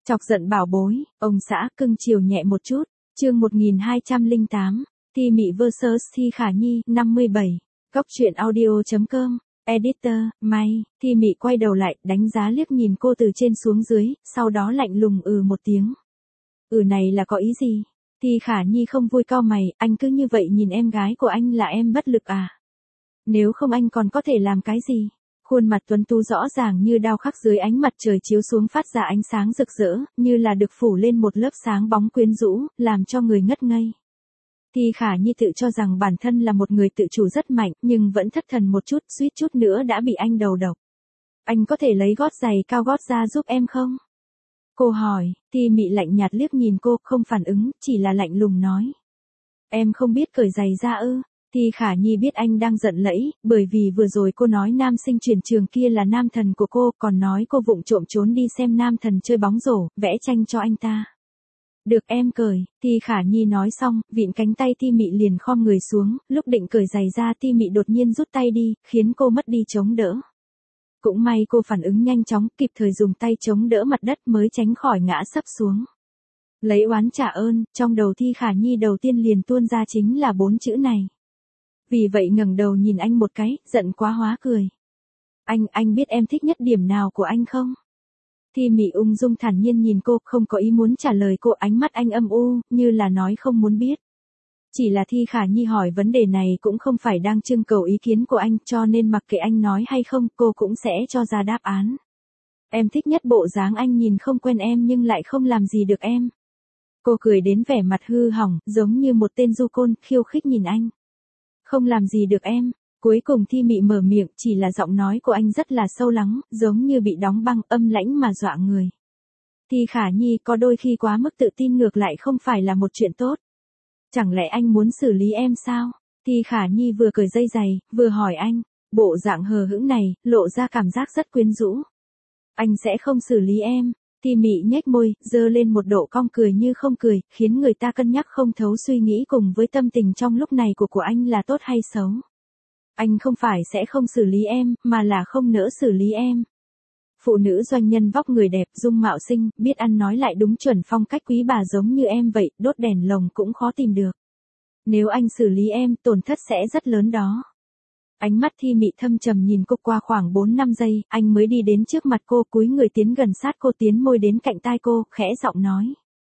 Chọc giận bảo bối, ông xã cưng chiều nhẹ một chút, chương 1208, Thi Mị vs Thi Khả Nhi, 57, Góc truyện audio.com, editor, May, Thi Mị quay đầu lại, đánh giá liếc nhìn cô từ trên xuống dưới, sau đó lạnh lùng một tiếng. Này là có ý gì? Thi Khả Nhi không vui cau mày, anh cứ như vậy nhìn em gái của anh là em bất lực à? Nếu không anh còn có thể làm cái gì? Khuôn mặt tuấn tú rõ ràng như đao khắc dưới ánh mặt trời chiếu xuống phát ra ánh sáng rực rỡ, như là được phủ lên một lớp sáng bóng quyến rũ, làm cho người ngất ngây. Thi Khả Nhi tự cho rằng bản thân là một người tự chủ rất mạnh, nhưng vẫn thất thần một chút, suýt chút nữa đã bị anh đầu độc. Anh có thể lấy gót giày cao gót ra giúp em không? Cô hỏi, Thi Mị lạnh nhạt liếc nhìn cô, không phản ứng, chỉ là lạnh lùng nói. Em không biết cởi giày ra ư? Thi Khả Nhi biết anh đang giận lẫy, bởi vì vừa rồi cô nói nam sinh chuyển trường kia là nam thần của cô, còn nói cô vụng trộm trốn đi xem nam thần chơi bóng rổ, vẽ tranh cho anh ta. Được em cởi, Thi Khả Nhi nói xong, vịn cánh tay Thi Mị liền khom người xuống, lúc định cởi giày ra Thi Mị đột nhiên rút tay đi, khiến cô mất đi chống đỡ. Cũng may cô phản ứng nhanh chóng, kịp thời dùng tay chống đỡ mặt đất mới tránh khỏi ngã sấp xuống. Lấy oán trả ơn, trong đầu Thi Khả Nhi đầu tiên liền tuôn ra chính là 4 chữ này. Vì vậy ngẩng đầu nhìn anh một cái, giận quá hóa cười. Anh biết em thích nhất điểm nào của anh không? Thi Mị ung dung thản nhiên nhìn cô, không có ý muốn trả lời cô, ánh mắt anh âm u, như là nói không muốn biết. Chỉ là Thi Khả Nhi hỏi vấn đề này cũng không phải đang trưng cầu ý kiến của anh, cho nên mặc kệ anh nói hay không, cô cũng sẽ cho ra đáp án. Em thích nhất bộ dáng anh nhìn không quen em nhưng lại không làm gì được em. Cô cười đến vẻ mặt hư hỏng, giống như một tên du côn, khiêu khích nhìn anh. Không làm gì được em. Cuối cùng Thi Mị mở miệng, chỉ là giọng nói của anh rất là sâu lắng, giống như bị đóng băng, âm lãnh mà dọa người. Thi Khả Nhi có đôi khi quá mức tự tin ngược lại không phải là một chuyện tốt. Chẳng lẽ anh muốn xử lý em sao? Thi Khả Nhi vừa cởi dây giày, vừa hỏi anh, bộ dạng hờ hững này, lộ ra cảm giác rất quyến rũ. Anh sẽ không xử lý em. Thi Mị nhếch môi, giơ lên một độ cong cười như không cười, khiến người ta cân nhắc không thấu suy nghĩ cùng với tâm tình trong lúc này của anh là tốt hay xấu. Anh không phải sẽ không xử lý em, mà là không nỡ xử lý em. Phụ nữ doanh nhân vóc người đẹp, dung mạo xinh, biết ăn nói lại đúng chuẩn phong cách quý bà giống như em vậy, đốt đèn lồng cũng khó tìm được. Nếu anh xử lý em, tổn thất sẽ rất lớn đó. Ánh mắt Thi Mị thâm trầm nhìn cô qua khoảng 4-5 giây, anh mới đi đến trước mặt cô, cúi người tiến gần sát cô, tiến môi đến cạnh tai cô, khẽ giọng nói.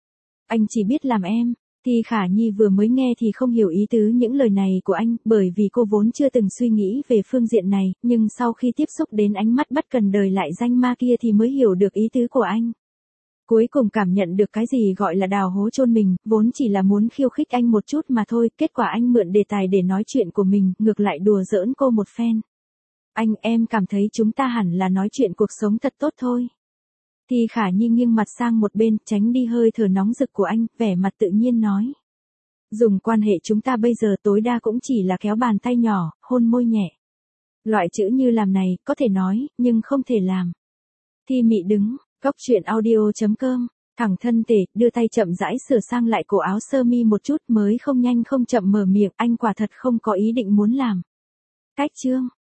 Anh chỉ biết làm em. Thi Khả Nhi vừa mới nghe thì không hiểu ý tứ những lời này của anh, bởi vì cô vốn chưa từng suy nghĩ về phương diện này, nhưng sau khi tiếp xúc đến ánh mắt bất cần đời lại danh ma kia thì mới hiểu được ý tứ của anh. Cuối cùng cảm nhận được cái gì gọi là đào hố chôn mình, vốn chỉ là muốn khiêu khích anh một chút mà thôi, kết quả anh mượn đề tài để nói chuyện của mình, ngược lại đùa giỡn cô một phen. Em cảm thấy chúng ta hẳn là nói chuyện cuộc sống thật tốt thôi. Thi Khả Nhi nghiêng mặt sang một bên, tránh đi hơi thở nóng rực của anh, vẻ mặt tự nhiên nói. Dùng quan hệ chúng ta bây giờ tối đa cũng chỉ là kéo bàn tay nhỏ, hôn môi nhẹ. Loại chữ như làm này, có thể nói, nhưng không thể làm. Thi Mị đứng, góc truyện audio.com, thẳng thân thể, đưa tay chậm rãi sửa sang lại cổ áo sơ mi một chút mới không nhanh không chậm mở miệng, anh quả thật không có ý định muốn làm. Cách chương.